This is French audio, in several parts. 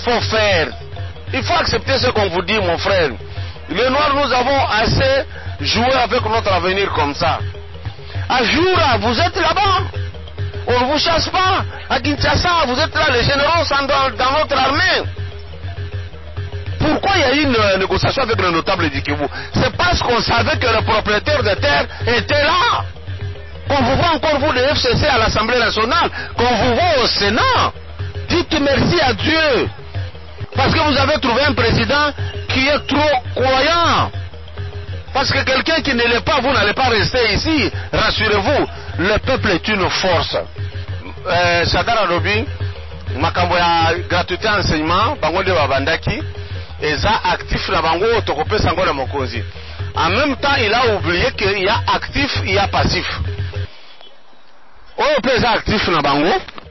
faut faire. Il faut accepter ce qu'on vous dit, mon frère. Les Noirs, nous avons assez joué avec notre avenir comme ça. À Jura, vous êtes là-bas. On ne vous chasse pas. À Kinshasa, vous êtes là. Les généraux sont dans notre armée. Pourquoi il y a eu une négociation avec le notable du Kivu? C'est parce qu'on savait que le propriétaire de terre était là. Qu'on vous voit encore, vous, le FCC à l'Assemblée nationale, qu'on vous voit au Sénat. Dites merci à Dieu. Parce que vous avez trouvé un président qui est trop croyant. Parce que quelqu'un qui ne l'est pas, vous n'allez pas rester ici. Rassurez-vous, le peuple est une force. Chadar Alobi, makambo ya gratuité enseignement, bango de babandaki, eza actif na bango tokope sango na mokonzi. En même temps, il a oublié qu'il y a actif, il y a passif. Oyo pe eza actif na bango.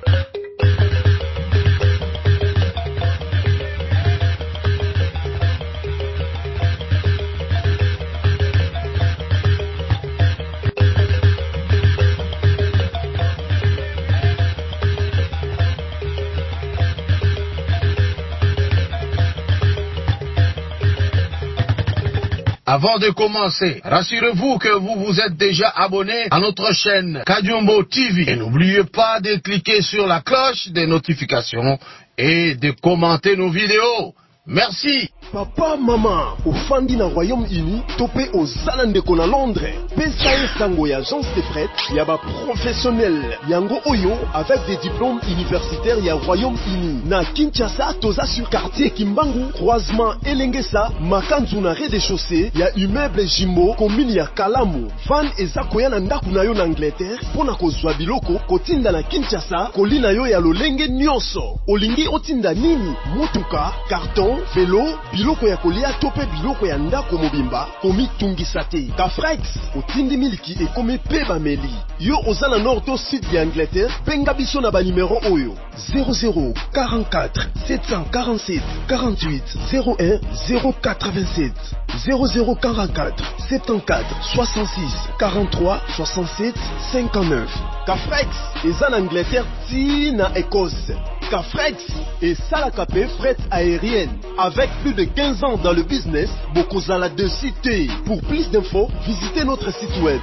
Avant de commencer, rassurez-vous que vous vous êtes déjà abonné à notre chaîne Kadiombo TV. Et n'oubliez pas de cliquer sur la cloche des notifications et de commenter nos vidéos. Merci. Papa, maman, ofandi na Royaume-Uni, topé aux Zalandeko na Londres. Pesae sango ya agence de fret, yaba professionnel. Yango oyo, avec des diplômes universitaires ya Royaume-Uni. Na Kinshasa, toza sur quartier Kimbangu, croisement Elengesa, makanzu na rez-de-chaussée, ya immeuble Jimbo, commune ya Kalamu. Van eza koya na ndaku na yo na Angleterre, pona kozwa biloko, kotinda na Kinshasa, kolina yo ya lolenge nyonso. Olingi otinda nini? Mutuka, carton, vélo, biloko ya kolia tope biloko ya ndako mobimba komi tungisa te. Kafrex otindi miliki ekomi pe bameli. Yo ozala nord to sud ya Angleterre, benga biso na ba numéro oyo 00 44 747 48 01 087 00 44 74 66 43 67 59. Kafrex eza na Angleterre ti na Écosse. Kafrex et Salakapé fret aérienne. Avec plus de 15 ans dans le business, Bokozala de cité. Pour plus d'infos, visitez notre site web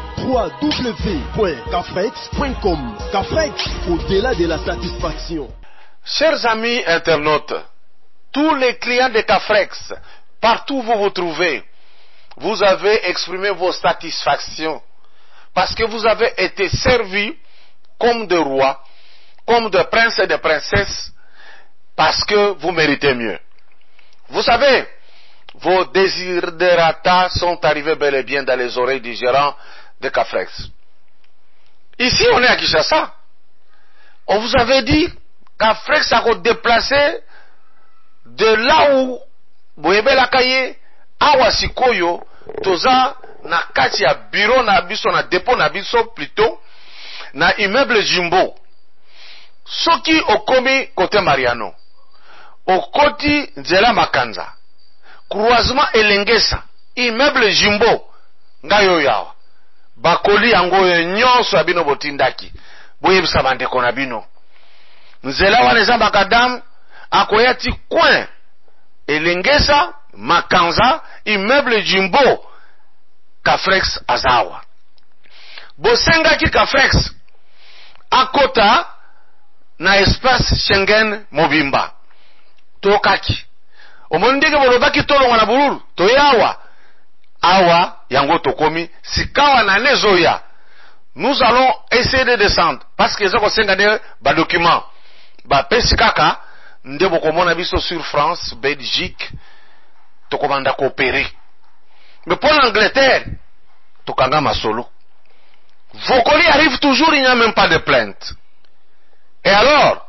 www.kafrex.com. Kafrex, au-delà de la satisfaction. Chers amis internautes, tous les clients de Kafrex, partout où vous vous trouvez, vous avez exprimé vos satisfactions parce que vous avez été servis comme de rois, comme de princes et de princesses, parce que vous méritez mieux. Vous savez, vos desiderata sont arrivés bel et bien dans les oreilles du gérant de Kafrex. Ici, on est à Kinshasa. On vous avait dit Kafrex a déplacé de là où Boyebe Lakaye, Awa Sikoyo, Toza, na kati ya bureau na biso, na dépôt na biso plutôt, na immeuble Jimbo. Soki okomi côté Mariano, okoti nzela Makanza, croisement Elengesa, immeuble Jimbo, ngayo yawa, bakoli yango nyonso ya bino botindaki, boyebisa bandeko na bino. Nzela wana eza makadam, akoyati coin, Elengesa, Makanza, immeuble Jimbo, Kafrex azawa. Bosenga ki Kafrex, akota, na espace Schengen mobimba tokaki omondike bolobaki tolonga na bululu toyawa awa yango tokomi sikawa na nezoya. Nous allons essayer de descendre parce que ezako senga de ba document ba pesi kaka nde bokomona biso sur France, Belgique tokomanda coopérer. Mais pour l'Angleterre tokanga masolo. Vos colis arrivent toujours, il n'y a même pas de plainte. Et alors,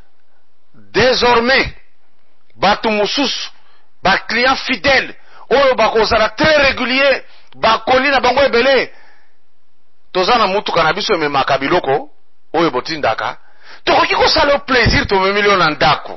désormais, batu mususu, ba client fidèle, oyo bakozala très régulier, ba koli na bango ebele, tozana mutuka na biso ememaka biloko, oyo botindaka, tokoki kosala plaisir to memilio na ndako.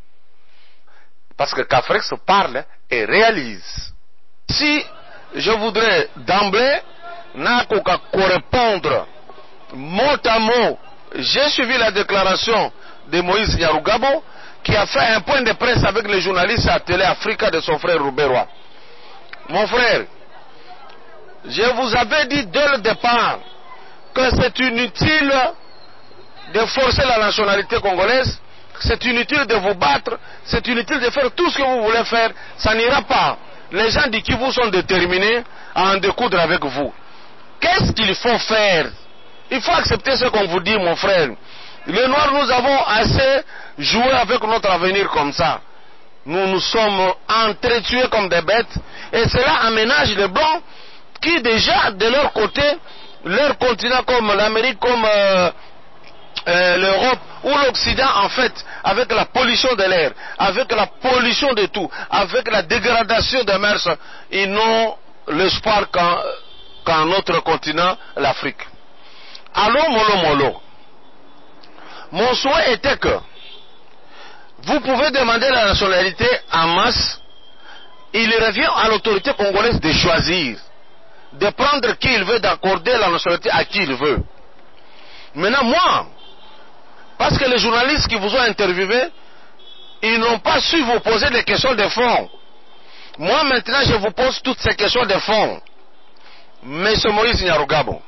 Parce que Kafrex parle et réalise. Si je voudrais d'emblée, nakoka correspondre mot à mot, j'ai suivi la déclaration de Moïse Nyarugabo qui a fait un point de presse avec les journalistes à Télé Africa de son frère Rouberois. Mon frère, je vous avais dit dès le départ que c'est inutile de forcer la nationalité congolaise, c'est inutile de vous battre, c'est inutile de faire tout ce que vous voulez faire, ça n'ira pas. Les gens du Kivu sont déterminés à en découdre avec vous. Qu'est-ce qu'il faut faire? Il faut accepter ce qu'on vous dit, mon frère. Les Noirs, nous avons assez joué avec notre avenir comme ça. Nous nous sommes entretués comme des bêtes, et cela aménage les Blancs qui déjà, de leur côté, leur continent comme l'Amérique, comme l'Europe ou l'Occident, en fait, avec la pollution de l'air, avec la pollution de tout, avec la dégradation des mers, ils n'ont l'espoir qu'en notre continent, l'Afrique. Allô, mollo, mollo. Mon souhait était que vous pouvez demander la nationalité en masse, il revient à l'autorité congolaise de choisir, de prendre qui il veut, d'accorder la nationalité à qui il veut. Maintenant, moi, parce que les journalistes qui vous ont interviewé, ils n'ont pas su vous poser des questions de fond. Moi, maintenant, je vous pose toutes ces questions de fond. Monsieur Maurice Nyarugabo,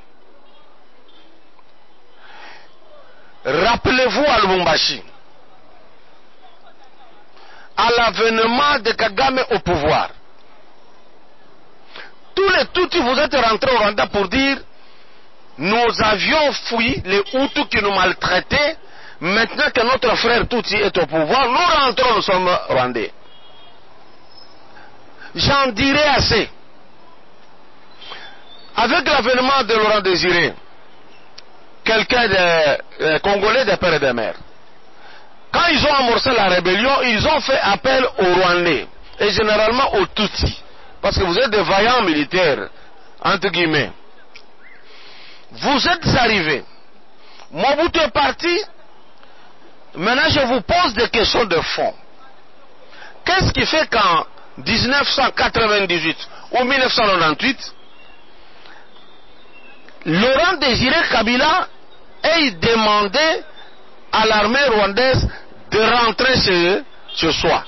rappelez-vous à Lubumbashi, à l'avènement de Kagame au pouvoir, tous les Tutsis, vous êtes rentrés au Rwanda pour dire nous avions fui les Hutus qui nous maltraitaient. Maintenant que notre frère Tutsi est au pouvoir, nous rentrons, nous sommes Rwandais. J'en dirai assez. Avec l'avènement de Laurent Désiré, quelqu'un de Congolais de père et de mère, quand ils ont amorcé la rébellion, ils ont fait appel aux Rwandais, et généralement aux Tutsis, parce que vous êtes des vaillants militaires, entre guillemets. Vous êtes arrivés, Mobutu est parti, maintenant je vous pose des questions de fond. Qu'est-ce qui fait qu'en 1998 ou 1998, Laurent Désiré Kabila ait demandé à l'armée rwandaise de rentrer chez soi?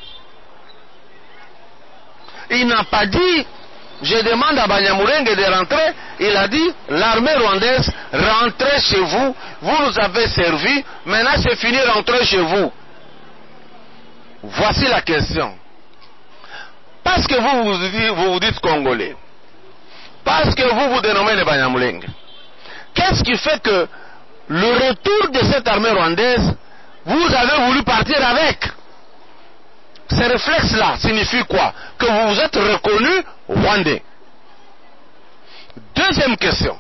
Il n'a pas dit je demande à Banyamulenge de rentrer, il a dit l'armée rwandaise, rentrez chez vous, vous nous avez servi, maintenant c'est fini, rentrez chez vous. Voici la question. Parce que vous vous dites Congolais, parce que vous vous dénommez les Banyamulenge, qu'est-ce qui fait que le retour de cette armée rwandaise, vous avez voulu partir avec? Ces réflexes-là signifient quoi? Que vous vous êtes reconnu Rwandais. Deuxième question.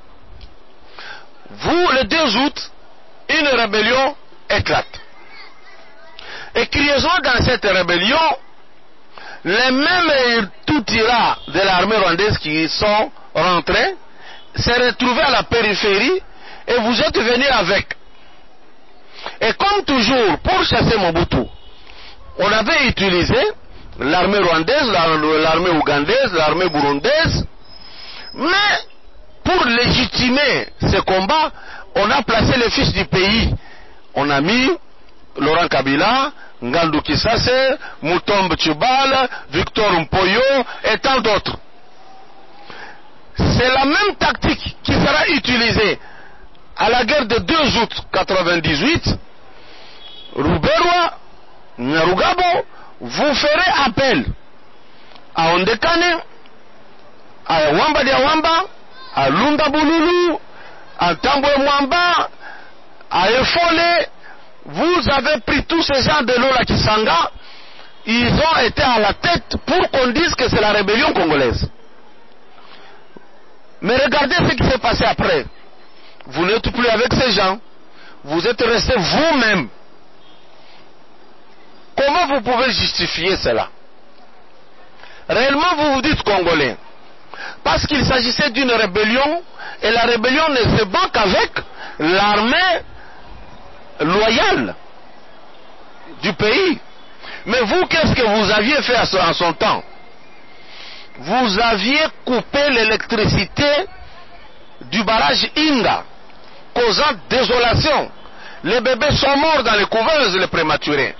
Vous, le 2 août, une rébellion éclate. Et curieusement, dans cette rébellion, les mêmes Tutsis-là de l'armée rwandaise qui sont rentrés s'est retrouvé à la périphérie et vous êtes venus avec. Et comme toujours, pour chasser Mobutu, on avait utilisé l'armée rwandaise, l'armée ougandaise, l'armée burundaise, mais pour légitimer ce combat, on a placé les fils du pays. On a mis Laurent Kabila, Ngandou Kisase, Mutombo Tshibala, Victor Mpoyo et tant d'autres. C'est la même tactique qui sera utilisée à la guerre de 2 août 1998. Rouberois, Nyarugabo, vous ferez appel à Ondekane, à Wamba Diawamba, à Lunda Bululu, à Tambwe Mwamba, à Efole. Vous avez pris tous ces gens de Lola Kisanga, ils ont été à la tête pour qu'on dise que c'est la rébellion congolaise. Mais regardez ce qui s'est passé après. Vous n'êtes plus avec ces gens, vous êtes restés vous-même. Comment vous pouvez justifier cela? Réellement, vous vous dites Congolais. Parce qu'il s'agissait d'une rébellion, et la rébellion ne se bat qu'avec l'armée loyale du pays. Mais vous, qu'est-ce que vous aviez fait en son temps? Vous aviez coupé l'électricité du barrage Inga, causant désolation. Les bébés sont morts dans les couveuses, les prématurés.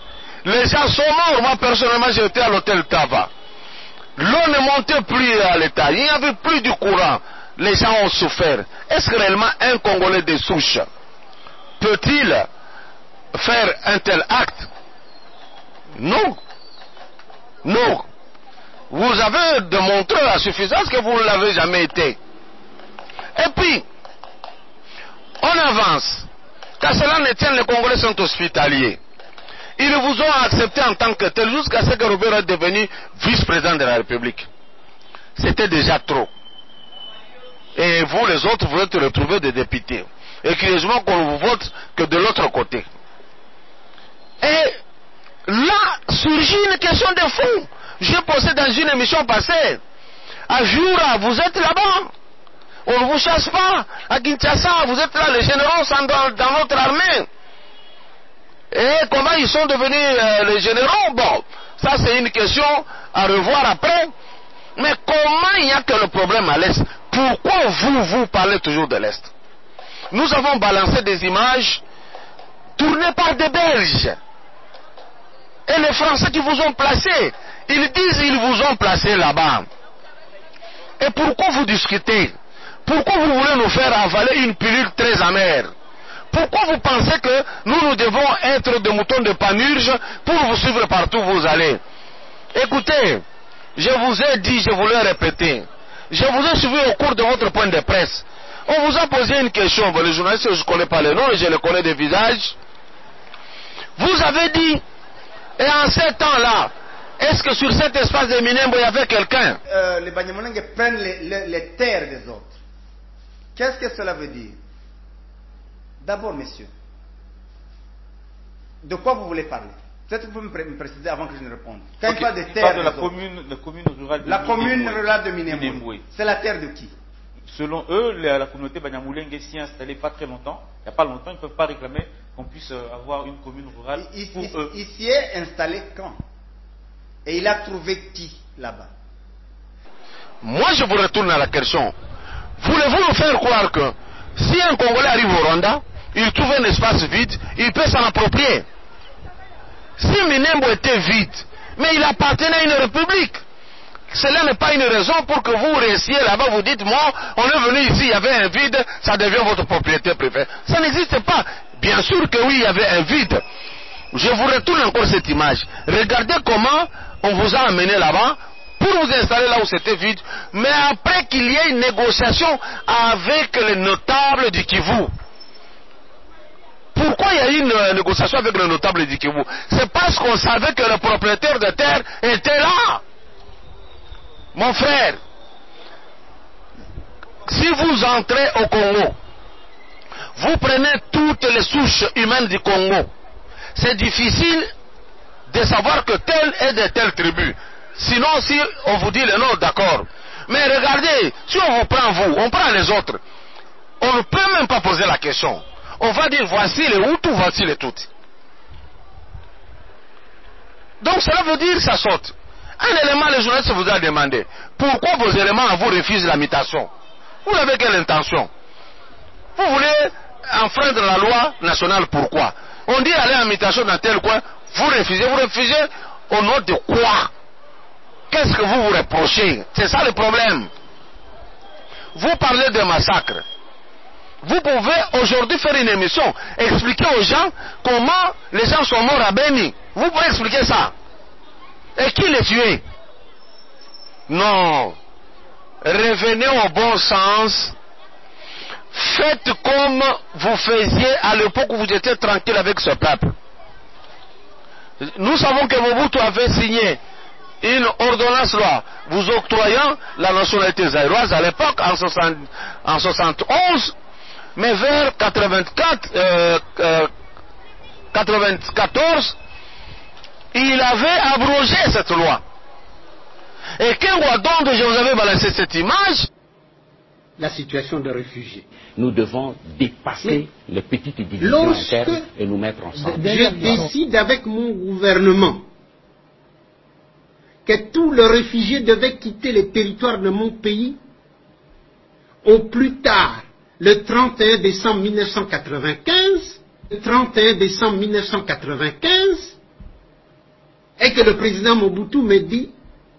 Les gens sont morts. Moi, personnellement, j'étais à l'hôtel Tava. L'eau ne montait plus à l'état. Il n'y avait plus du courant. Les gens ont souffert. Est-ce que réellement un Congolais de souche peut-il faire un tel acte? Non. Non. Vous avez démontré à suffisance que vous ne l'avez jamais été. Et puis, on avance. Qu'à cela ne tienne, les Congolais sont hospitaliers. Ils vous ont accepté en tant que tel jusqu'à ce que Robert est devenu vice-président de la République. C'était déjà trop. Et vous, les autres, vous êtes retrouvés des députés. Et curieusement qu'on vous vote que de l'autre côté. Et là, surgit une question de fond. J'ai posé dans une émission passée. À Jura, vous êtes là-bas. On ne vous chasse pas. À Kinshasa, vous êtes là. Les généraux sont dans notre armée. Et comment ils sont devenus les généraux? Bon, ça c'est une question à revoir après. Mais comment il n'y a que le problème à l'Est? Pourquoi vous parlez toujours de l'Est? Nous avons balancé des images tournées par des Belges. Et les Français qui vous ont placé, ils disent qu'ils vous ont placé là-bas. Et pourquoi vous discutez? Pourquoi vous voulez nous faire avaler une pilule très amère? Pourquoi vous pensez que nous devons être des moutons de Panurge pour vous suivre partout où vous allez? Écoutez, je vous ai dit, je vous l'ai répété, je vous ai suivi au cours de votre point de presse. On vous a posé une question, les journalistes, je ne connais pas les noms, je les connais des visages. Vous avez dit, et en ces temps-là, est-ce que sur cet espace de Minembwe, il y avait quelqu'un? Les Banyamulenge prennent les terres des autres. Qu'est-ce que cela veut dire? D'abord, messieurs, de quoi vous voulez parler? Peut-être que vous pouvez me préciser avant que je ne réponde. Quand il parle de terre, la commune rurale de la commune rurale de Minembwe, c'est la terre de qui? Selon eux, la communauté Banyamulenge s'y est installée pas très longtemps. Il n'y a pas longtemps, ils ne peuvent pas réclamer qu'on puisse avoir une commune rurale pour eux. Il s'y est installé quand? Et il a trouvé qui là-bas? Moi, je vous retourne à la question. Voulez-vous nous faire croire que si un Congolais arrive au Rwanda, il trouve un espace vide, il peut s'en approprier? Si Minembwe était vide, mais il appartenait à une république, cela n'est pas une raison pour que vous restiez là-bas, vous dites, moi, on est venu ici, il y avait un vide, ça devient votre propriété préférée. Ça n'existe pas. Bien sûr que oui, il y avait un vide. Je vous retourne encore cette image. Regardez comment on vous a amené là-bas pour vous installer là où c'était vide, mais après qu'il y ait une négociation avec les notables du Kivu. Pourquoi il y a eu une négociation avec les notables du Kivu? C'est parce qu'on savait que le propriétaire de terre était là. Mon frère, si vous entrez au Congo, vous prenez toutes les souches humaines du Congo, c'est difficile de savoir que tel est de telle tribu. Sinon, si on vous dit le nom, d'accord. Mais regardez, si on vous prend vous, on prend les autres, on ne peut même pas poser la question. On va dire voici les Hutus, voici les Tutsis. Donc cela veut dire ça saute. Un élément, le journaliste vous a demandé, pourquoi vos éléments vous refusent la mutation? Vous avez quelle intention? Vous voulez enfreindre la loi nationale, pourquoi? On dit aller en mutation dans tel coin, vous refusez au nom de quoi? Qu'est-ce que vous vous reprochez? C'est ça le problème. Vous parlez de massacre. Vous pouvez aujourd'hui faire une émission, expliquer aux gens comment les gens sont morts à Beni. Vous pouvez expliquer ça. Et qui les tuait? Non. Revenez au bon sens. Faites comme vous faisiez à l'époque où vous étiez tranquille avec ce peuple. Nous savons que Mobutu avait signé une ordonnance loi vous octroyant la nationalité zaïroise à l'époque en 71, mais vers 94, il avait abrogé cette loi. Et quand je vous avais balancé cette image, la situation de réfugiés. Nous devons dépasser les petites divisions internes et nous mettre ensemble. Je décide avec mon gouvernement que tous les réfugiés devaient quitter le territoire de mon pays au plus tard le 31 décembre 1995. Le 31 décembre 1995, et que le président Mobutu me dit,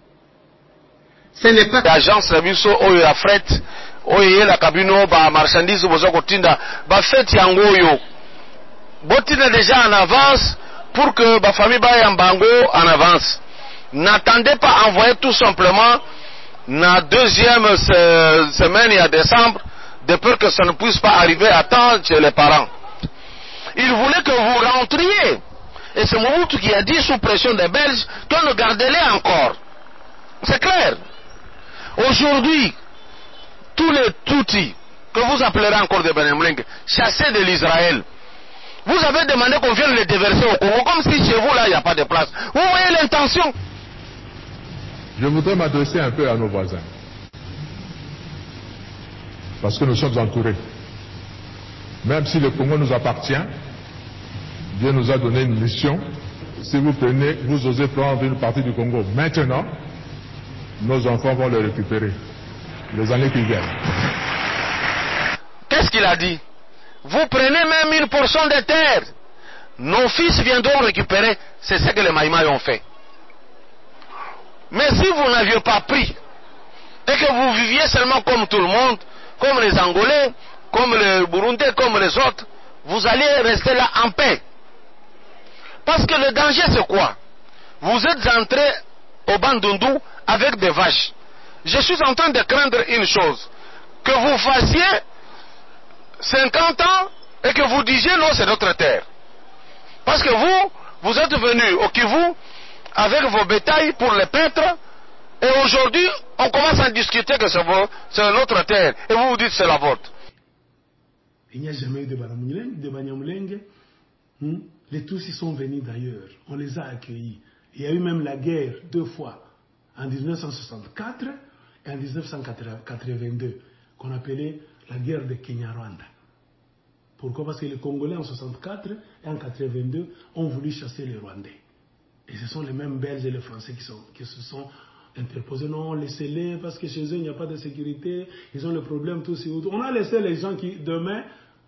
ce n'est pas... L'agence la biso oyo ya fret, oyo la kabino ba marchandise bozo kotinda, ba fête yango oyo. Botina déjà en avance pour que ba famille ba yambango en avance. N'attendez pas envoyer tout simplement la deuxième semaine à décembre, de peur que ça ne puisse pas arriver à temps chez les parents. Il voulait que vous rentriez. Et c'est Mobutu qui a dit sous pression des Belges qu'on ne gardez-les encore. C'est clair. Aujourd'hui, tous les Tutsis que vous appellerez encore des Benemleng, chassés de l'Israël, vous avez demandé qu'on vienne les déverser au Congo, comme si chez vous là il n'y a pas de place. Vous voyez l'intention. Je voudrais m'adresser un peu à nos voisins. Parce que nous sommes entourés. Même si le Congo nous appartient, Dieu nous a donné une mission. Si vous prenez, vous osez prendre une partie du Congo maintenant, nos enfants vont le récupérer les années qui viennent. Qu'est-ce qu'il a dit? Vous prenez même une portion de terre. Nos fils viendront récupérer. C'est ce que les Maïmaï ont fait. Mais si vous n'aviez pas pris, et que vous viviez seulement comme tout le monde, comme les Angolais, comme les Burundais, comme les autres, vous allez rester là en paix. Parce que le danger c'est quoi? Vous êtes entré au Bandundu avec des vaches. Je suis en train de craindre une chose, que vous fassiez 50 ans et que vous disiez non, c'est notre terre. Parce que vous êtes venus au Kivu avec vos bétails pour les paître, et aujourd'hui on commence à discuter que c'est notre terre, et vous vous dites c'est la vôtre. Il n'y a jamais eu de Banyamulenge. Les Tutsis sont venus d'ailleurs, on les a accueillis. Il y a eu même la guerre 2 fois, en 1964 et en 1982, qu'on appelait la guerre de Kenya-Rwanda. Pourquoi? Parce que les Congolais en 1964 et en 1982 ont voulu chasser les Rwandais. Et ce sont les mêmes Belges et les Français qui se sont interposés. Non, laissez-les parce que chez eux il n'y a pas de sécurité, ils ont le problème, tout ça. On a laissé les gens qui, demain,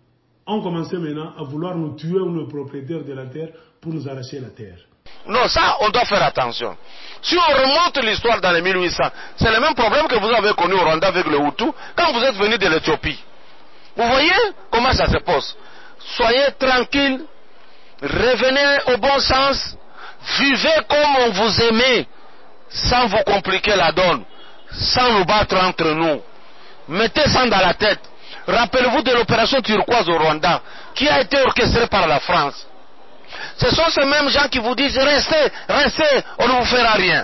ont commencé maintenant à vouloir nous tuer ou nos propriétaires de la terre pour nous arracher la terre. Non, ça, on doit faire attention. Si on remonte l'histoire dans les 1800, c'est le même problème que vous avez connu au Rwanda avec le Hutu quand vous êtes venu de l'Éthiopie. Vous voyez comment ça se passe? Soyez tranquille, revenez au bon sens, vivez comme on vous aimait, sans vous compliquer la donne, sans nous battre entre nous. Mettez ça dans la tête. Rappelez-vous de l'opération turquoise au Rwanda, qui a été orchestrée par la France. Ce sont ces mêmes gens qui vous disent restez, restez, on ne vous fera rien.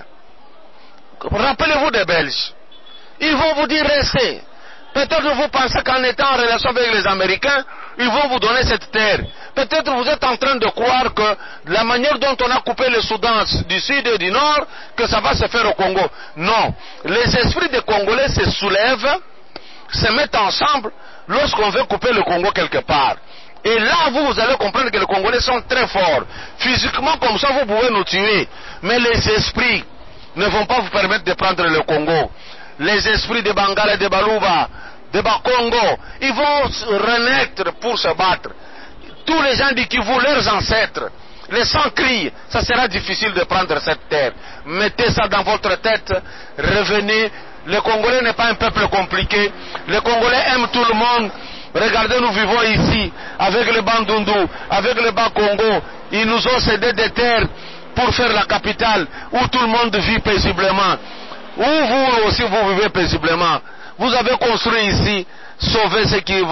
Rappelez-vous des Belges. Ils vont vous dire restez. Peut-être vous pensez qu'en étant en relation avec les Américains, ils vont vous donner cette terre. Peut-être vous êtes en train de croire que la manière dont on a coupé le Soudan du Sud et du Nord, que ça va se faire au Congo. Non. Les esprits des Congolais se soulèvent, se mettent ensemble lorsqu'on veut couper le Congo quelque part. Et là, vous allez comprendre que les Congolais sont très forts. Physiquement, comme ça, vous pouvez nous tuer. Mais les esprits ne vont pas vous permettre de prendre le Congo. Les esprits de Bangala et de Baluba, de Bakongo, ils vont renaître pour se battre. Tous les gens du Kivu, leurs ancêtres, les sangs crient, ça sera difficile de prendre cette terre. Mettez ça dans votre tête, revenez. Le Congolais n'est pas un peuple compliqué. Les Congolais aiment tout le monde. Regardez, nous vivons ici, avec le Bandundu, avec le Bas-Congo. Ils nous ont cédé des terres pour faire la capitale, où tout le monde vit paisiblement. Où vous aussi vous vivez paisiblement. Vous avez construit ici, sauvez ce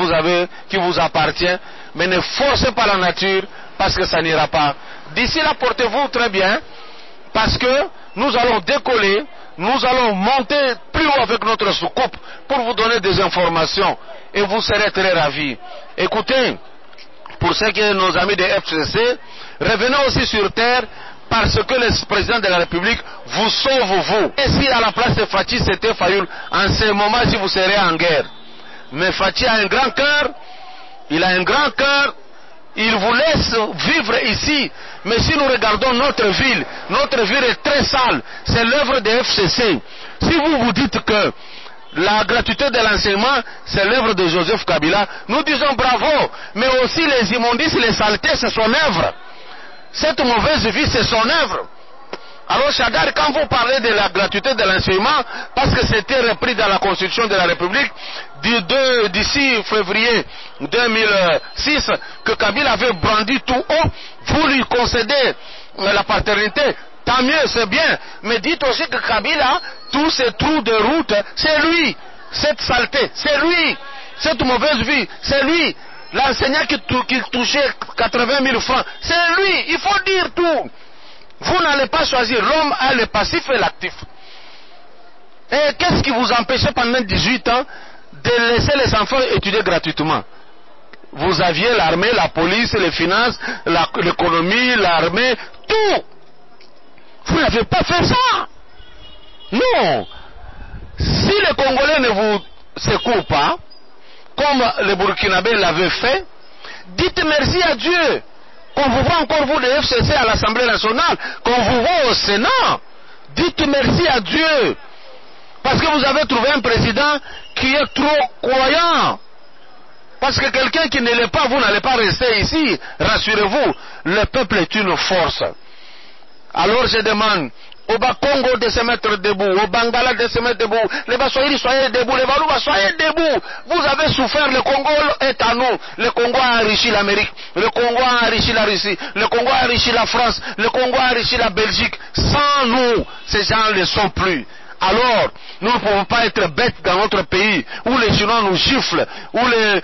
qui vous appartient, mais ne forcez pas la nature, parce que ça n'ira pas. D'ici là, portez-vous très bien, parce que nous allons décoller, nous allons monter plus haut avec notre soucoupe pour vous donner des informations et vous serez très ravis. Écoutez, pour ceux qui sont nos amis de FCC, revenez aussi sur terre parce que le président de la République vous sauve vous. Et si à la place de Fachi c'était Fayoul, en ce moment si vous serez en guerre. Mais Fachi a un grand cœur, il a un grand cœur, il vous laisse vivre ici. Mais si nous regardons notre ville est très sale. C'est l'œuvre de FCC. Si vous vous dites que la gratuité de l'enseignement, c'est l'œuvre de Joseph Kabila, nous disons bravo. Mais aussi les immondices, les saletés, c'est son œuvre. Cette mauvaise vie, c'est son œuvre. Alors Chadar, quand vous parlez de la gratuité de l'enseignement, parce que c'était repris dans la Constitution de la République d'ici février 2006, que Kabila avait brandi tout haut, vous lui concédez la paternité, tant mieux, c'est bien. Mais dites aussi que Kabila, tous ces trous de route, c'est lui. Cette saleté, c'est lui. Cette mauvaise vie, c'est lui. L'enseignant qui touchait 80 000 francs, c'est lui. Il faut dire tout. Vous n'allez pas choisir. L'homme a le passif et l'actif. Et qu'est-ce qui vous empêchait pendant 18 ans de laisser les enfants étudier gratuitement? Vous aviez l'armée, la police, les finances, l'économie, l'armée, tout. Vous n'avez pas fait ça. Non. Si les Congolais ne vous secouent pas, comme les Burkinabés l'avaient fait, dites merci à Dieu. Qu'on vous voit encore vous de FCC à l'Assemblée nationale, qu'on vous voit au Sénat, dites merci à Dieu. Parce que vous avez trouvé un président qui est trop croyant. Parce que quelqu'un qui ne l'est pas, vous n'allez pas rester ici. Rassurez-vous, le peuple est une force. Alors je demande au Bas-Congo de se mettre debout, au Bangala de se mettre debout, les Baswahili soyez debout, les Balouba soyez debout. Vous avez souffert, le Congo est à nous. Le Congo a enrichi l'Amérique, le Congo a enrichi la Russie, le Congo a enrichi la France, le Congo a enrichi la Belgique. Sans nous, ces gens ne le sont plus. Alors, nous ne pouvons pas être bêtes dans notre pays, où les Chinois nous giflent, où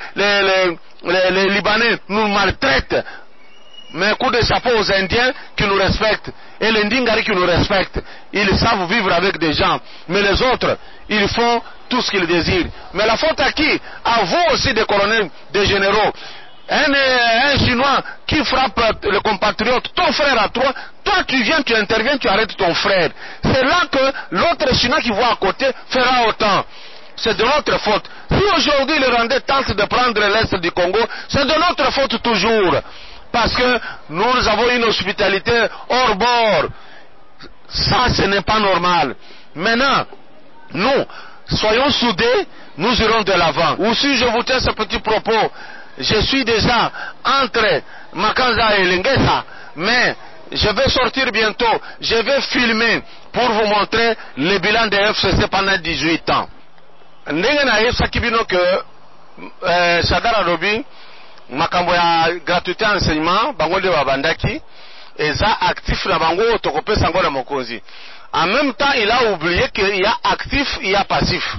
les Libanais nous maltraitent. Mais un coup de chapeau aux Indiens qui nous respectent et les Ndingari qui nous respectent. Ils savent vivre avec des gens. Mais les autres, ils font tout ce qu'ils désirent. Mais la faute à qui? À vous aussi, des colonels, des généraux. Un Chinois qui frappe le compatriote, ton frère à toi, toi tu viens, tu interviens, tu arrêtes ton frère. C'est là que l'autre Chinois qui voit à côté fera autant. C'est de notre faute. Si aujourd'hui les Rwandais tentent de prendre l'Est du Congo, c'est de notre faute toujours. Parce que nous avons une hospitalité hors bord. Ça, ce n'est pas normal. Maintenant, nous, soyons soudés, nous irons de l'avant. Ou si je vous tiens ce petit propos, je suis déjà entre Makanza et Lengesa, mais je vais sortir bientôt, je vais filmer pour vous montrer le bilan de FCC pendant 18 ans. Ndenge na yebisa kibino que Chadar alobi makambo ya gratuité enseignement bango nde babandaki eza actif na bango tokopesa ngo na mokonzi. En même temps, il a oublié qu'il y a actif, il y a passif.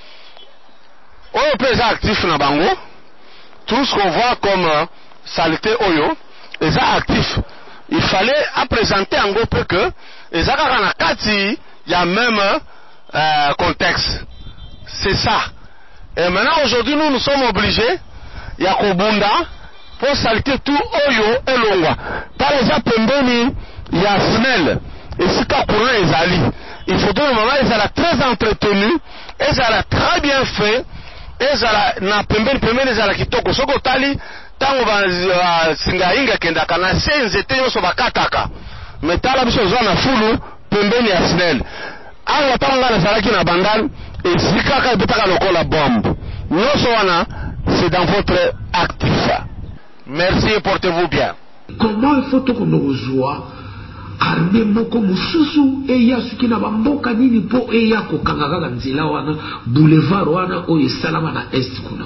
Oyo pesa actif na bango, tout ce qu'on voit comme saleté oyo eza actif. Il fallait présenter en gros que eza kaka na kati ya même contexte. C'est ça. Et maintenant aujourd'hui nous sommes obligés ya kobunda pour saleté tout oyo elongwa. Par exemple pembeni ya SNEL esika courant ezali. Il faudrait normalement ezala très entretenu, ezala très bien fait, ezala na pembeni ezala kitoko. Soko tali tango ba singa inga kenda kana senzete yoso bakataka. Metala biso zo na fulu pembeni ya SNEL. Awa tanga na salaki na bandal esika ka betaka lokola bombe. Nyonso wana c'est dans votre actif. Merci et portez-vous bien. Comment il faut qu'on nous joie armée moko mususu eya suki na bamboka nini po eya ko kangaka nzela wana boulevard wana o esalama na est kuna.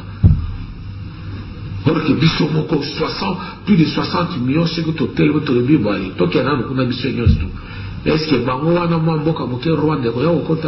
Or que biso moko 60 plus de 60 millions c'est que totel votre bibali to kana kuna biso nyosto. Est-ce que bango wana mboka moke Rwanda ko ya okota?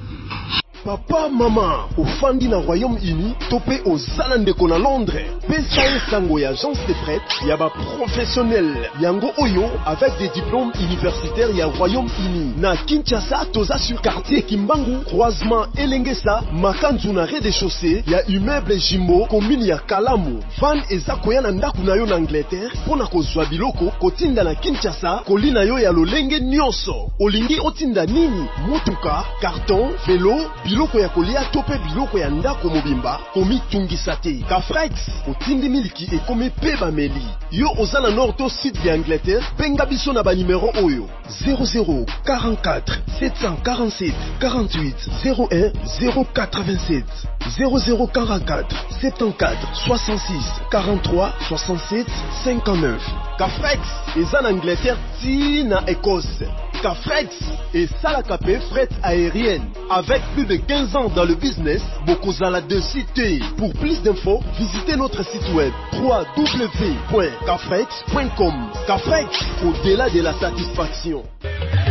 Papa, maman, au Fandi na Royaume-Uni, topé aux Zalandeko na Londres. PSAE Sango y agence de fret, yaba professionnel. Yango Oyo, avec des diplômes universitaires y a Royaume-Uni. Na Kinshasa, toza sur quartier Kimbangu, croisement Elengesa, Makanzu na rez-de-chaussée, y a immeuble Jimbo, commune ya Kalamu. Van eza koya na ndaku na yo na Angleterre, pona kozwa biloko, kotinda na Kinshasa, kolina yo ya lolenge nyonso. Olingi otinda nini? Mutuka, carton, vélo, biloko ya kolia tope biloko ya ndako mobimba komi tungisa te. Kafrex otindi miliki ekomi pe bameli. Yo ozana nord to sud de Angleterre, penga biso na ba numéro oyo 00 44 747 48 01 087 00 44 74 66 43 67 59. Kafrex eza na Angleterre ti na Écosse. Cafrex et Salakapé fret aérienne. Avec plus de 15 ans dans le business, Bokozala de cité. Pour plus d'infos, visitez notre site web www.cafrex.com. Cafrex, au-delà de la satisfaction.